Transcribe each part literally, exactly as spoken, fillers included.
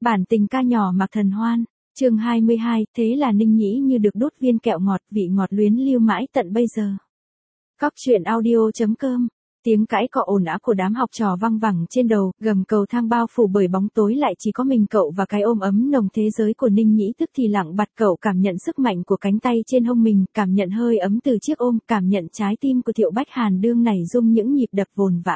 Bản tình ca nhỏ Mạc Thần Hoan, chương hai mươi hai, thế là Ninh Nhĩ như được đốt viên kẹo ngọt, vị ngọt luyến lưu mãi tận bây giờ. Cóc truyện audio chấm com. Tiếng cãi cọ ồn ào của đám học trò văng vẳng trên đầu, gầm cầu thang bao phủ bởi bóng tối lại chỉ có mình cậu và cái ôm ấm nồng thế giới của Ninh Nhĩ, tức thì lặng bặt. Cậu cảm nhận sức mạnh của cánh tay trên hông mình, cảm nhận hơi ấm từ chiếc ôm, cảm nhận trái tim của Thiệu Bách Hàn đương nảy rung những nhịp đập vồn vã.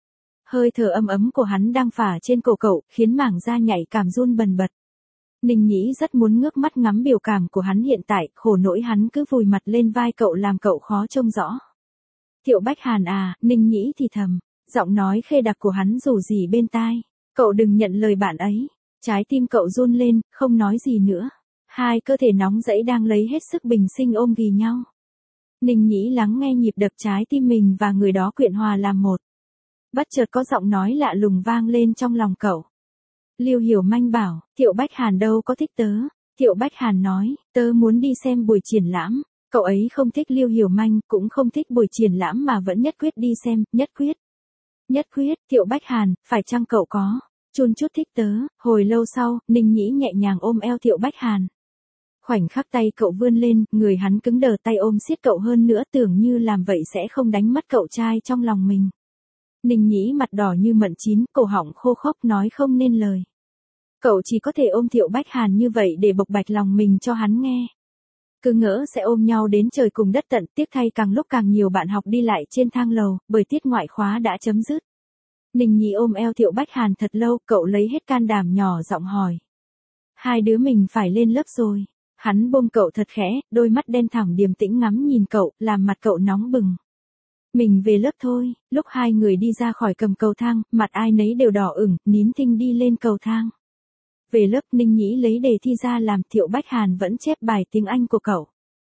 Hơi thở ấm ấm của hắn đang phả trên cổ cậu, khiến mảng da nhạy cảm run bần bật. Ninh Nhĩ rất muốn ngước mắt ngắm biểu cảm của hắn hiện tại, khổ nỗi hắn cứ vùi mặt lên vai cậu làm cậu khó trông rõ. Thiệu Bách Hàn à, Ninh Nhĩ thì thầm, giọng nói khê đặc của hắn rủ rỉ bên tai. Cậu đừng nhận lời bạn ấy. Trái tim cậu run lên, không nói gì nữa. Hai cơ thể nóng rẫy đang lấy hết sức bình sinh ôm ghì nhau. Ninh Nhĩ lắng nghe nhịp đập trái tim mình và người đó quyện hòa làm một. Bất chợt có giọng nói lạ lùng vang lên trong lòng cậu. Lưu Hiểu Manh bảo, Thiệu Bách Hàn đâu có thích tớ. Thiệu Bách Hàn nói, tớ muốn đi xem buổi triển lãm. Cậu ấy không thích Lưu Hiểu Manh, cũng không thích buổi triển lãm mà vẫn nhất quyết đi xem, nhất quyết. Nhất quyết, Thiệu Bách Hàn, phải chăng cậu có chun chút thích tớ? Hồi lâu sau, Ninh Nhĩ nhẹ nhàng ôm eo Thiệu Bách Hàn. Khoảnh khắc tay cậu vươn lên, người hắn cứng đờ, tay ôm siết cậu hơn nữa, tưởng như làm vậy sẽ không đánh mất cậu trai trong lòng mình. Ninh Nhĩ mặt đỏ như mận chín, cổ họng khô khốc nói không nên lời. Cậu chỉ có thể ôm Thiệu Bách Hàn như vậy để bộc bạch lòng mình cho hắn nghe. Cứ ngỡ sẽ ôm nhau đến trời cùng đất tận, tiếc thay càng lúc càng nhiều bạn học đi lại trên thang lầu, bởi tiết ngoại khóa đã chấm dứt. Ninh Nhĩ ôm eo Thiệu Bách Hàn thật lâu, cậu lấy hết can đảm nhỏ giọng hỏi. Hai đứa mình phải lên lớp rồi. Hắn buông cậu thật khẽ, đôi mắt đen thẳm điềm tĩnh ngắm nhìn cậu, làm mặt cậu nóng bừng. Mình về lớp thôi. Lúc hai người đi ra khỏi cầm cầu thang, mặt ai nấy đều đỏ ửng, nín thinh đi lên cầu thang. Về lớp, Ninh Nhĩ lấy đề thi ra làm, Thiệu Bách Hàn vẫn chép bài tiếng Anh của cậu.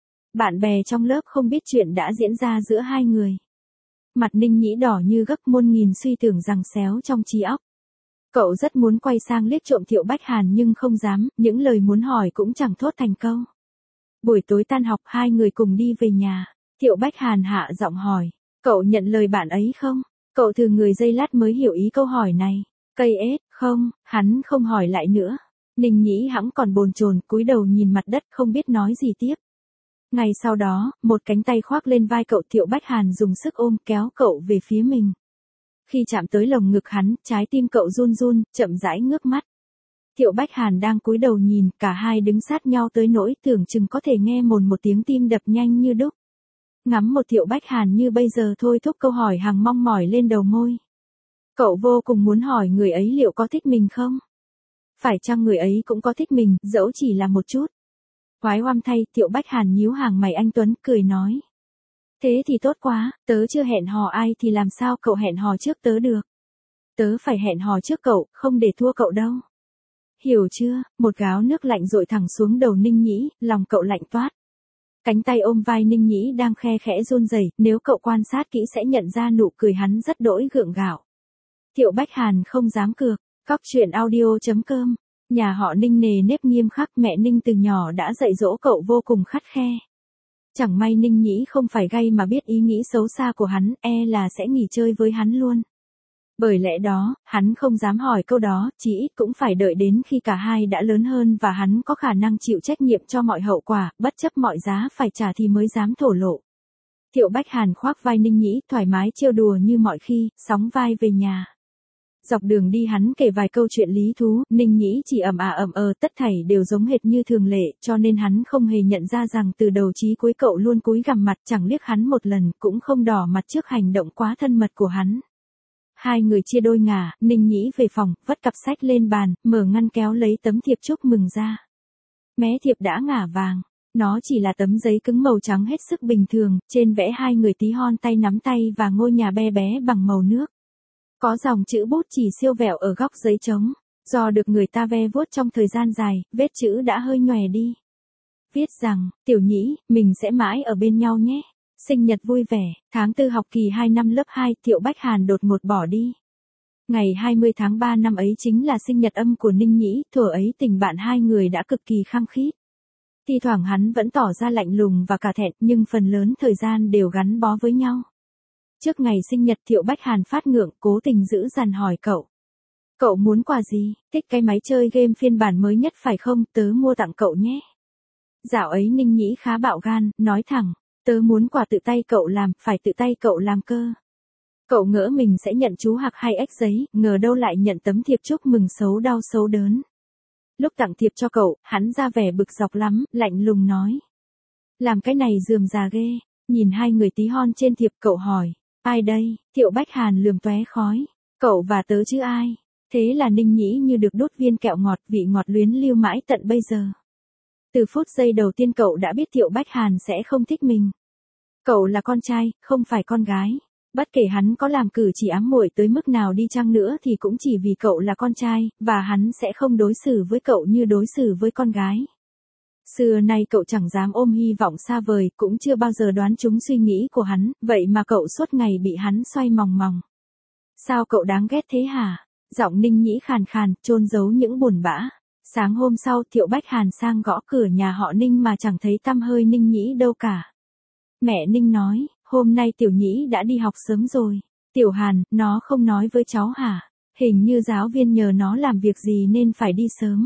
Bạn bè trong lớp không biết chuyện đã diễn ra giữa hai người. Mặt Ninh Nhĩ đỏ như gấc, muôn nghìn suy tưởng giằng xéo trong trí óc. Cậu rất muốn quay sang liếc trộm Thiệu Bách Hàn nhưng không dám, những lời muốn hỏi cũng chẳng thốt thành câu. Buổi tối tan học, hai người cùng đi về nhà. Thiệu Bách Hàn hạ giọng hỏi, cậu nhận lời bạn ấy không? Cậu thử người giây lát mới hiểu ý câu hỏi này. Cây ết, không, hắn không hỏi lại nữa. Ninh Nhĩ hẵng còn bồn chồn, cúi đầu nhìn mặt đất không biết nói gì tiếp. Ngày sau đó, một cánh tay khoác lên vai cậu, Thiệu Bách Hàn dùng sức ôm kéo cậu về phía mình. Khi chạm tới lồng ngực hắn, trái tim cậu run run, chậm rãi ngước mắt. Thiệu Bách Hàn đang cúi đầu nhìn, cả hai đứng sát nhau tới nỗi tưởng chừng có thể nghe mồn một tiếng tim đập nhanh như đúc. Ngắm một Thiệu Bách Hàn như bây giờ thôi thúc câu hỏi hằng mong mỏi lên đầu môi. Cậu vô cùng muốn hỏi người ấy liệu có thích mình không? Phải chăng người ấy cũng có thích mình, dẫu chỉ là một chút? Quái oăm thay, Thiệu Bách Hàn nhíu hàng mày anh tuấn, cười nói. Thế thì tốt quá, tớ chưa hẹn hò ai thì làm sao cậu hẹn hò trước tớ được? Tớ phải hẹn hò trước cậu, không để thua cậu đâu. Hiểu chưa? Một gáo nước lạnh dội thẳng xuống đầu Ninh Nhĩ, lòng cậu lạnh toát. Cánh tay ôm vai Ninh Nhĩ đang khe khẽ run rẩy, nếu cậu quan sát kỹ sẽ nhận ra nụ cười hắn rất đỗi gượng gạo. Thiệu Bách Hàn không dám cược. Cóc truyện audio chấm com. Nhà họ Ninh nề nếp nghiêm khắc, mẹ Ninh từ nhỏ đã dạy dỗ cậu vô cùng khắt khe. Chẳng may Ninh Nhĩ không phải gay mà biết ý nghĩ xấu xa của hắn, e là sẽ nghỉ chơi với hắn luôn. Bởi lẽ đó, hắn không dám hỏi câu đó, chỉ ít cũng phải đợi đến khi cả hai đã lớn hơn và hắn có khả năng chịu trách nhiệm cho mọi hậu quả, bất chấp mọi giá phải trả thì mới dám thổ lộ. Thiệu Bách Hàn khoác vai Ninh Nhĩ, thoải mái trêu đùa như mọi khi, sóng vai về nhà. Dọc đường đi hắn kể vài câu chuyện lý thú, Ninh Nhĩ chỉ ầm à ầm ờ, tất thảy đều giống hệt như thường lệ, cho nên hắn không hề nhận ra rằng từ đầu chí cuối cậu luôn cúi gằm mặt, chẳng liếc hắn một lần, cũng không đỏ mặt trước hành động quá thân mật của hắn. Hai người chia đôi ngả, Ninh Nhĩ về phòng, vất cặp sách lên bàn, mở ngăn kéo lấy tấm thiệp chúc mừng ra. Mé thiệp đã ngả vàng. Nó chỉ là tấm giấy cứng màu trắng hết sức bình thường, trên vẽ hai người tí hon tay nắm tay và ngôi nhà be bé bằng màu nước. Có dòng chữ bút chỉ siêu vẹo ở góc giấy trống. Do được người ta ve vuốt trong thời gian dài, vết chữ đã hơi nhòe đi. Viết rằng, Tiểu Nhĩ, mình sẽ mãi ở bên nhau nhé. Sinh nhật vui vẻ, tháng tư học kỳ hai năm lớp hai, Thiệu Bách Hàn đột ngột bỏ đi. Ngày hai mươi tháng ba năm ấy chính là sinh nhật âm của Ninh Nhĩ, thuở ấy tình bạn hai người đã cực kỳ khăng khít. Thi thoảng hắn vẫn tỏ ra lạnh lùng và cả thẹn, nhưng phần lớn thời gian đều gắn bó với nhau. Trước ngày sinh nhật, Thiệu Bách Hàn phát ngượng, cố tình giữ dằn hỏi cậu. Cậu muốn quà gì, thích cái máy chơi game phiên bản mới nhất phải không, tớ mua tặng cậu nhé. Dạo ấy Ninh Nhĩ khá bạo gan, nói thẳng, tớ muốn quà tự tay cậu làm, phải tự tay cậu làm cơ. Cậu ngỡ mình sẽ nhận chú hạc hay ếch giấy, ngờ đâu lại nhận tấm thiệp chúc mừng xấu đau xấu đớn. Lúc tặng thiệp cho cậu, hắn ra vẻ bực dọc lắm, lạnh lùng nói. Làm cái này rườm rà ghê, nhìn hai người tí hon trên thiệp cậu hỏi, ai đây, Thiệu Bách Hàn lườm tóe khói, cậu và tớ chứ ai. Thế là Ninh Nhĩ như được đốt viên kẹo ngọt, vị ngọt luyến lưu mãi tận bây giờ. Từ phút giây đầu tiên cậu đã biết Thiệu Bách Hàn sẽ không thích mình. Cậu là con trai, không phải con gái. Bất kể hắn có làm cử chỉ ám muội tới mức nào đi chăng nữa thì cũng chỉ vì cậu là con trai, và hắn sẽ không đối xử với cậu như đối xử với con gái. Xưa nay cậu chẳng dám ôm hy vọng xa vời, cũng chưa bao giờ đoán trúng suy nghĩ của hắn, vậy mà cậu suốt ngày bị hắn xoay mòng mòng. Sao cậu đáng ghét thế hả? Giọng Ninh Nhĩ khàn khàn, chôn giấu những buồn bã. Sáng hôm sau Thiệu Bách Hàn sang gõ cửa nhà họ Ninh mà chẳng thấy tăm hơi Ninh Nhĩ đâu cả. Mẹ Ninh nói, hôm nay Tiểu Nhĩ đã đi học sớm rồi. Tiểu Hàn, nó không nói với cháu hả? Hình như giáo viên nhờ nó làm việc gì nên phải đi sớm.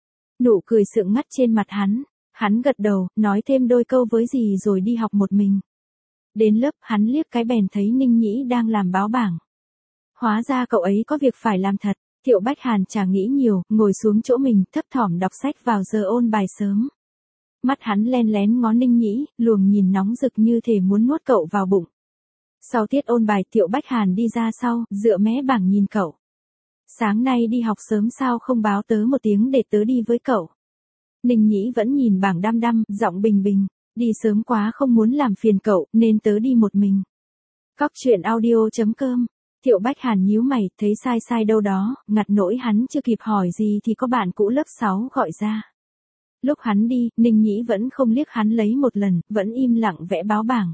Nụ cười sượng ngắt trên mặt hắn. Hắn gật đầu, nói thêm đôi câu với dì rồi đi học một mình. Đến lớp hắn liếc cái bèn thấy Ninh Nhĩ đang làm báo bảng. Hóa ra cậu ấy có việc phải làm thật. Thiệu Bách Hàn chả nghĩ nhiều, ngồi xuống chỗ mình, thấp thỏm đọc sách vào giờ ôn bài sớm. Mắt hắn len lén ngó Ninh Nhĩ, luồng nhìn nóng rực như thể muốn nuốt cậu vào bụng. Sau tiết ôn bài Thiệu Bách Hàn đi ra sau, dựa mé bảng nhìn cậu. Sáng nay đi học sớm sao không báo tớ một tiếng để tớ đi với cậu. Ninh Nhĩ vẫn nhìn bảng đăm đăm, giọng bình bình, đi sớm quá không muốn làm phiền cậu, nên tớ đi một mình. Cóc truyện audio chấm com. Thiệu Bách Hàn nhíu mày, thấy sai sai đâu đó, ngặt nỗi hắn chưa kịp hỏi gì thì có bạn cũ lớp sáu gọi ra. Lúc hắn đi, Ninh Nhĩ vẫn không liếc hắn lấy một lần, vẫn im lặng vẽ báo bảng.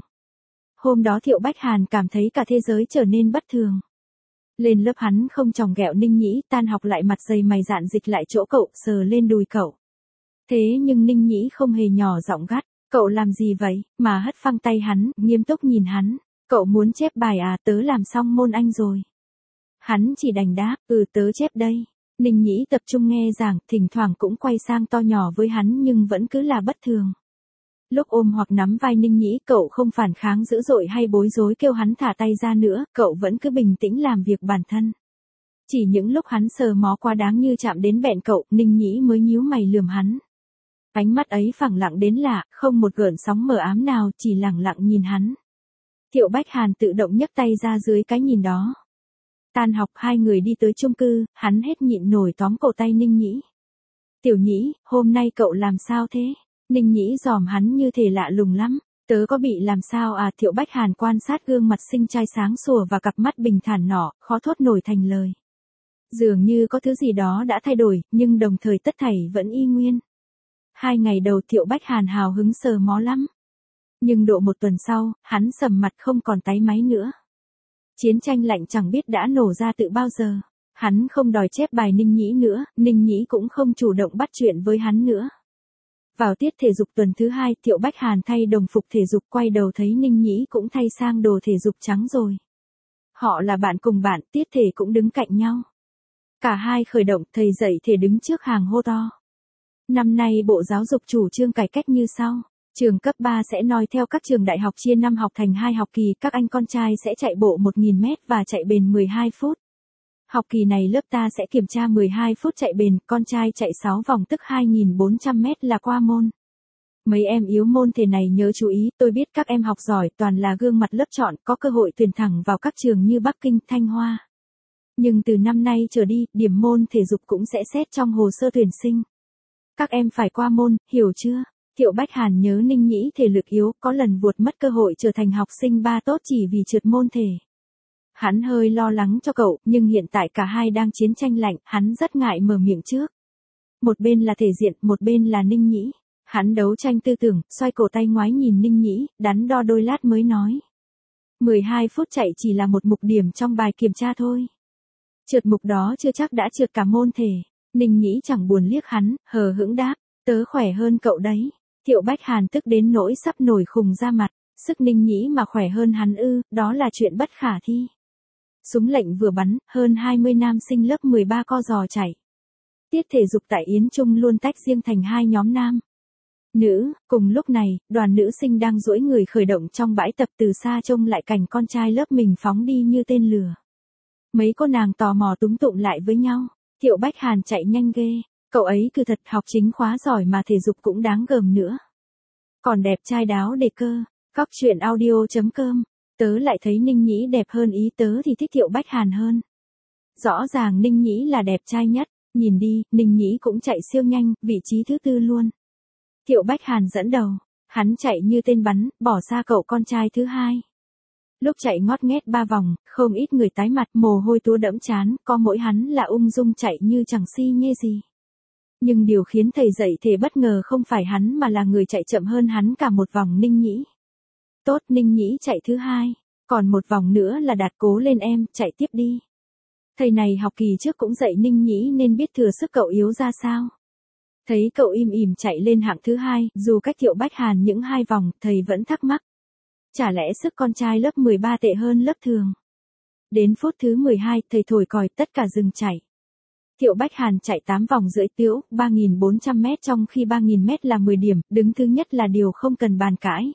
Hôm đó Thiệu Bách Hàn cảm thấy cả thế giới trở nên bất thường. Lên lớp hắn không chòng ghẹo Ninh Nhĩ, tan học lại mặt dày mày dạn dịch lại chỗ cậu, sờ lên đùi cậu. Thế nhưng Ninh Nhĩ không hề nhỏ giọng gắt, cậu làm gì vậy, mà hất phăng tay hắn, nghiêm túc nhìn hắn. Cậu muốn chép bài à, tớ làm xong môn Anh rồi. Hắn chỉ đành đáp, ừ tớ chép đây. Ninh Nhĩ tập trung nghe giảng, thỉnh thoảng cũng quay sang to nhỏ với hắn nhưng vẫn cứ là bất thường. Lúc ôm hoặc nắm vai Ninh Nhĩ, cậu không phản kháng dữ dội hay bối rối kêu hắn thả tay ra nữa, cậu vẫn cứ bình tĩnh làm việc bản thân. Chỉ những lúc hắn sờ mó quá đáng như chạm đến bẹn cậu, Ninh Nhĩ mới nhíu mày lườm hắn. Ánh mắt ấy phẳng lặng đến lạ, không một gợn sóng mờ ám nào, chỉ lặng lặng nhìn hắn. Thiệu Bách Hàn tự động nhấc tay ra dưới cái nhìn đó. Tan học hai người đi tới chung cư, hắn hết nhịn nổi tóm cổ tay Ninh Nhĩ. Tiểu Nhĩ, hôm nay cậu làm sao thế? Ninh Nhĩ dòm hắn như thể lạ lùng lắm. Tớ có bị làm sao à? Thiệu Bách Hàn quan sát gương mặt xinh trai sáng sủa và cặp mắt bình thản nọ, khó thốt nổi thành lời. Dường như có thứ gì đó đã thay đổi, nhưng đồng thời tất thảy vẫn y nguyên. Hai ngày đầu Thiệu Bách Hàn hào hứng sờ mó lắm. Nhưng độ một tuần sau, hắn sầm mặt không còn táy máy nữa. Chiến tranh lạnh chẳng biết đã nổ ra từ bao giờ. Hắn không đòi chép bài Ninh Nhĩ nữa, Ninh Nhĩ cũng không chủ động bắt chuyện với hắn nữa. Vào tiết thể dục tuần thứ hai, Thiệu Bách Hàn thay đồng phục thể dục, quay đầu thấy Ninh Nhĩ cũng thay sang đồ thể dục trắng rồi. Họ là bạn cùng bạn, tiết thể cũng đứng cạnh nhau. Cả hai khởi động, thầy dạy thể đứng trước hàng hô to. Năm nay Bộ Giáo dục chủ trương cải cách như sau. Trường cấp ba sẽ noi theo các trường đại học chia năm học thành hai học kỳ, các anh con trai sẽ chạy bộ một nghìn mét và chạy bền mười hai phút. Học kỳ này lớp ta sẽ kiểm tra mười hai phút chạy bền, con trai chạy sáu vòng tức hai nghìn bốn trăm mét là qua môn. Mấy em yếu môn thể này nhớ chú ý, tôi biết các em học giỏi, toàn là gương mặt lớp chọn, có cơ hội tuyển thẳng vào các trường như Bắc Kinh, Thanh Hoa. Nhưng từ năm nay trở đi, điểm môn thể dục cũng sẽ xét trong hồ sơ tuyển sinh. Các em phải qua môn, hiểu chưa? Thiệu Bách Hàn nhớ Ninh Nhĩ thể lực yếu, có lần vuột mất cơ hội trở thành học sinh ba tốt chỉ vì trượt môn thể. Hắn hơi lo lắng cho cậu, nhưng hiện tại cả hai đang chiến tranh lạnh, hắn rất ngại mở miệng trước. Một bên là thể diện, một bên là Ninh Nhĩ. Hắn đấu tranh tư tưởng, xoay cổ tay ngoái nhìn Ninh Nhĩ, đắn đo đôi lát mới nói. mười hai phút chạy chỉ là một mục điểm trong bài kiểm tra thôi. Trượt mục đó chưa chắc đã trượt cả môn thể. Ninh Nhĩ chẳng buồn liếc hắn, hờ hững đáp, tớ khỏe hơn cậu đấy. Thiệu Bách Hàn tức đến nỗi sắp nổi khùng ra mặt, sức Ninh Nhĩ mà khỏe hơn hắn ư, đó là chuyện bất khả thi. Súng lệnh vừa bắn, hơn hai mươi nam sinh lớp mười ba co giò chạy. Tiết thể dục tại Yến Trung luôn tách riêng thành hai nhóm nam. Nữ, cùng lúc này, đoàn nữ sinh đang duỗi người khởi động trong bãi tập từ xa trông lại cảnh con trai lớp mình phóng đi như tên lửa. Mấy cô nàng tò mò túm tụm lại với nhau, Thiệu Bách Hàn chạy nhanh ghê, cậu ấy cứ thật học chính khóa giỏi mà thể dục cũng đáng gờm nữa. Còn đẹp trai đáo đề cơ, cóc truyện audio chấm com, tớ lại thấy Ninh Nhĩ đẹp hơn ý tớ thì thích Thiệu Bách Hàn hơn. Rõ ràng Ninh Nhĩ là đẹp trai nhất, nhìn đi, Ninh Nhĩ cũng chạy siêu nhanh, vị trí thứ tư luôn. Thiệu Bách Hàn dẫn đầu, hắn chạy như tên bắn, bỏ xa cậu con trai thứ hai. Lúc chạy ngót nghét ba vòng, không ít người tái mặt, mồ hôi túa đẫm trán, có mỗi hắn là ung dung chạy như chẳng si nhê gì. Nhưng điều khiến thầy dạy thể bất ngờ không phải hắn mà là người chạy chậm hơn hắn cả một vòng, Ninh Nhĩ. Tốt, Ninh Nhĩ chạy thứ hai, còn một vòng nữa là Đạt, cố lên em, chạy tiếp đi. Thầy này học kỳ trước cũng dạy Ninh Nhĩ nên biết thừa sức cậu yếu ra sao. Thấy cậu im ỉm chạy lên hạng thứ hai, dù cách Thiệu Bách Hàn những hai vòng, thầy vẫn thắc mắc. Chả lẽ sức con trai lớp mười ba tệ hơn lớp thường? Đến phút thứ mười hai, thầy thổi còi, tất cả dừng chạy. Thiệu Bách Hàn chạy tám vòng rưỡi tiếu, ba nghìn bốn trăm mét, trong khi ba nghìn mét là mười điểm, đứng thứ nhất là điều không cần bàn cãi.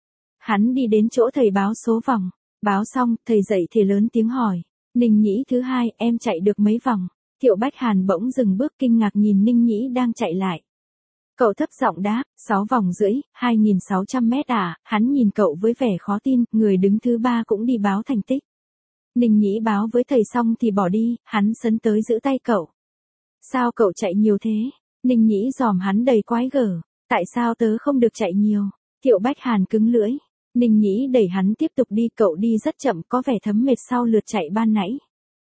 Hắn đi đến chỗ thầy báo số vòng, báo xong, thầy dạy thể lớn tiếng hỏi. Ninh Nhĩ thứ hai, em chạy được mấy vòng? Thiệu Bách Hàn bỗng dừng bước kinh ngạc nhìn Ninh Nhĩ đang chạy lại. Cậu thấp giọng đáp, sáu vòng rưỡi, hai nghìn sáu trăm mét à, hắn nhìn cậu với vẻ khó tin, người đứng thứ ba cũng đi báo thành tích. Ninh Nhĩ báo với thầy xong thì bỏ đi, hắn sấn tới giữ tay cậu. Sao cậu chạy nhiều thế? Ninh Nhĩ giòm hắn đầy quái gở, tại sao tớ không được chạy nhiều? Thiệu Bách Hàn cứng lưỡi. Ninh Nhĩ đẩy hắn tiếp tục đi, cậu đi rất chậm, có vẻ thấm mệt sau lượt chạy ban nãy.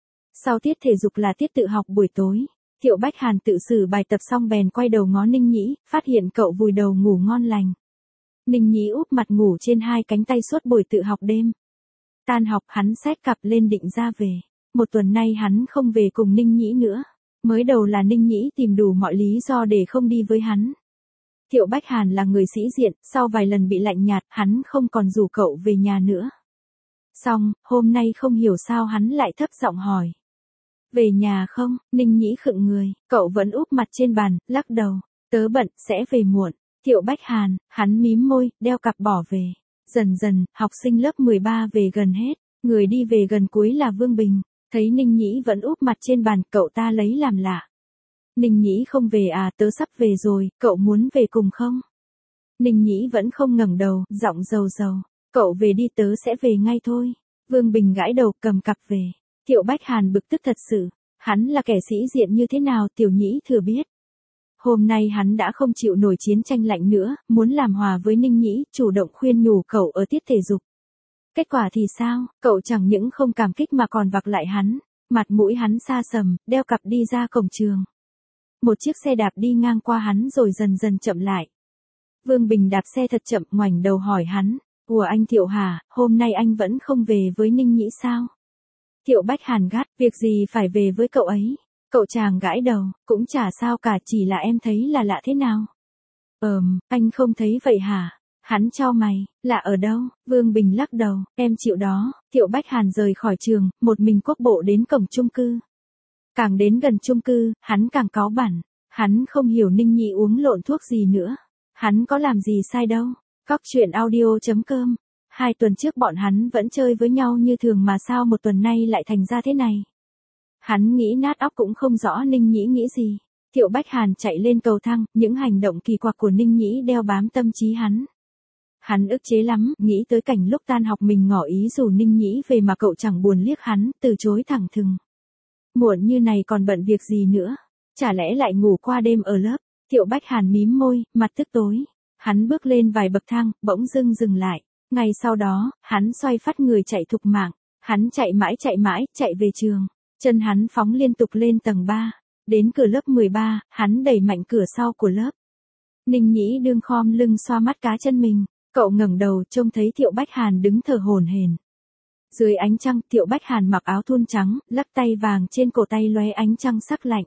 Sau tiết thể dục là tiết tự học buổi tối. Thiệu Bách Hàn tự xử bài tập xong bèn quay đầu ngó Ninh Nhĩ, phát hiện cậu vùi đầu ngủ ngon lành. Ninh Nhĩ úp mặt ngủ trên hai cánh tay suốt buổi tự học đêm. Tan học hắn xách cặp lên định ra về. Một tuần nay hắn không về cùng Ninh Nhĩ nữa. Mới đầu là Ninh Nhĩ tìm đủ mọi lý do để không đi với hắn. Thiệu Bách Hàn là người sĩ diện, sau vài lần bị lạnh nhạt, hắn không còn rủ cậu về nhà nữa. Xong, hôm nay không hiểu sao hắn lại thấp giọng hỏi. Về nhà không? Ninh Nhĩ khựng người, cậu vẫn úp mặt trên bàn, lắc đầu. Tớ bận, sẽ về muộn. Thiệu Bách Hàn, hắn mím môi, đeo cặp bỏ về. Dần dần, học sinh lớp mười ba về gần hết, người đi về gần cuối là Vương Bình. Thấy Ninh Nhĩ vẫn úp mặt trên bàn, cậu ta lấy làm lạ. Ninh Nhĩ không về à, tớ sắp về rồi, cậu muốn về cùng không? Ninh Nhĩ vẫn không ngẩng đầu, giọng dầu dầu. Cậu về đi, tớ sẽ về ngay thôi. Vương Bình gãi đầu, cầm cặp về. Thiệu Bách Hàn bực tức thật sự. Hắn là kẻ sĩ diện như thế nào Tiểu Nhĩ thừa biết. Hôm nay hắn đã không chịu nổi chiến tranh lạnh nữa, muốn làm hòa với Ninh Nhĩ, chủ động khuyên nhủ cậu ở tiết thể dục. Kết quả thì sao, cậu chẳng những không cảm kích mà còn vặc lại hắn. Mặt mũi hắn xa sầm, đeo cặp đi ra cổng trường. Một chiếc xe đạp đi ngang qua hắn rồi dần dần chậm lại. Vương Bình đạp xe thật chậm, ngoảnh đầu hỏi hắn. Ủa anh Thiệu hả, hôm nay anh vẫn không về với Ninh Nhĩ sao? Thiệu Bách Hàn gắt, việc gì phải về với cậu ấy? Cậu chàng gãi đầu, cũng chả sao cả, chỉ là em thấy là lạ thế nào? Ờm, anh không thấy vậy hả? Hắn chau mày, lạ ở đâu? Vương Bình lắc đầu, em chịu đó. Thiệu Bách Hàn rời khỏi trường, một mình quốc bộ đến cổng chung cư. Càng đến gần chung cư, hắn càng cáu bẳn. Hắn không hiểu Ninh Nhĩ uống lộn thuốc gì nữa. Hắn có làm gì sai đâu. Cóc truyện audio chấm com. Hai tuần trước bọn hắn vẫn chơi với nhau như thường mà sao một tuần nay lại thành ra thế này. Hắn nghĩ nát óc cũng không rõ Ninh Nhĩ nghĩ gì. Thiệu Bách Hàn chạy lên cầu thang, những hành động kỳ quặc của Ninh Nhĩ đeo bám tâm trí hắn. Hắn ức chế lắm, nghĩ tới cảnh lúc tan học mình ngỏ ý rủ Ninh Nhĩ về mà cậu chẳng buồn liếc hắn, từ chối thẳng thừng. Muộn như này còn bận việc gì nữa? Chả lẽ lại ngủ qua đêm ở lớp? Thiệu Bách Hàn mím môi, mặt tức tối. Hắn bước lên vài bậc thang, bỗng dưng dừng lại. Ngay sau đó, hắn xoay phát người chạy thục mạng. Hắn chạy mãi chạy mãi, chạy về trường. Chân hắn phóng liên tục lên tầng ba. Đến cửa lớp mười ba, hắn đẩy mạnh cửa sau của lớp. Ninh Nhĩ đương khom lưng xoa mắt cá chân mình. Cậu ngẩng đầu trông thấy Thiệu Bách Hàn đứng thở hổn hển. Dưới ánh trăng, Thiệu Bách Hàn mặc áo thun trắng, lắc tay vàng trên cổ tay lóe ánh trăng sắc lạnh.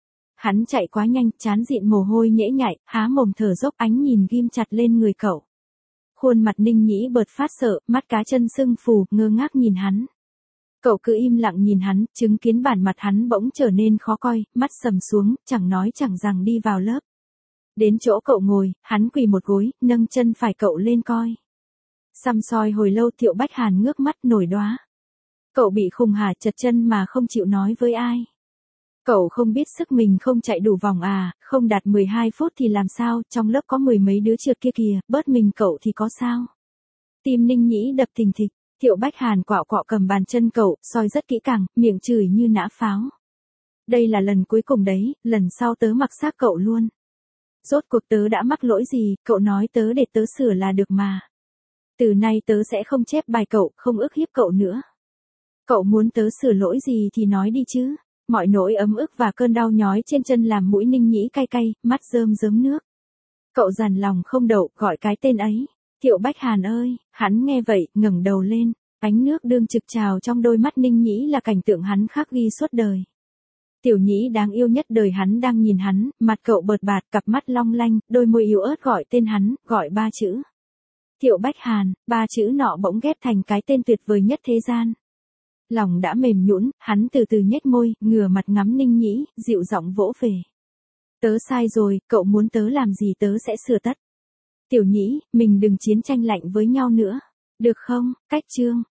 Hắn chạy quá nhanh, trán dịn mồ hôi nhễ nhại, há mồm thở dốc, ánh nhìn ghim chặt lên người cậu. Khuôn mặt Ninh Nhĩ bợt phát sợ, mắt cá chân sưng phù, ngơ ngác nhìn hắn. Cậu cứ im lặng nhìn hắn, chứng kiến bản mặt hắn bỗng trở nên khó coi, mắt sầm xuống, chẳng nói chẳng rằng đi vào lớp. Đến chỗ cậu ngồi, hắn quỳ một gối, nâng chân phải cậu lên coi. Săm soi hồi lâu Thiệu Bách Hàn ngước mắt nổi đoá. Cậu bị khùng hả, chật chân mà không chịu nói với ai. Cậu không biết sức mình không chạy đủ vòng à, không đạt mười hai phút thì làm sao, trong lớp có mười mấy đứa trượt kia kìa, bớt mình cậu thì có sao. Tim Ninh Nhĩ đập thình thịch, Thiệu Bách Hàn quạo quạo cầm bàn chân cậu, soi rất kỹ càng, miệng chửi như nã pháo. Đây là lần cuối cùng đấy, lần sau tớ mặc xác cậu luôn. Rốt cuộc tớ đã mắc lỗi gì, cậu nói tớ để tớ sửa là được mà. Từ nay tớ sẽ không chép bài cậu, không ức hiếp cậu nữa. Cậu muốn tớ sửa lỗi gì thì nói đi chứ. Mọi nỗi ấm ức và cơn đau nhói trên chân làm mũi Ninh Nhĩ cay cay, mắt rơm rớm nước. Cậu dằn lòng không đậu, gọi cái tên ấy. Thiệu Bách Hàn ơi, hắn nghe vậy, ngẩng đầu lên. Ánh nước đương trực trào trong đôi mắt Ninh Nhĩ là cảnh tượng hắn khắc ghi suốt đời. Tiểu Nhĩ đáng yêu nhất đời hắn đang nhìn hắn, mặt cậu bợt bạt, cặp mắt long lanh, đôi môi yếu ớt gọi tên hắn, gọi ba chữ. Thiệu Bách Hàn, ba chữ nọ bỗng ghép thành cái tên tuyệt vời nhất thế gian. Lòng đã mềm nhũn, hắn từ từ nhếch môi, ngửa mặt ngắm Ninh Nhĩ, dịu giọng vỗ về. Tớ sai rồi, cậu muốn tớ làm gì tớ sẽ sửa tất. Tiểu Nhĩ, mình đừng chiến tranh lạnh với nhau nữa. Được không? Cách chương.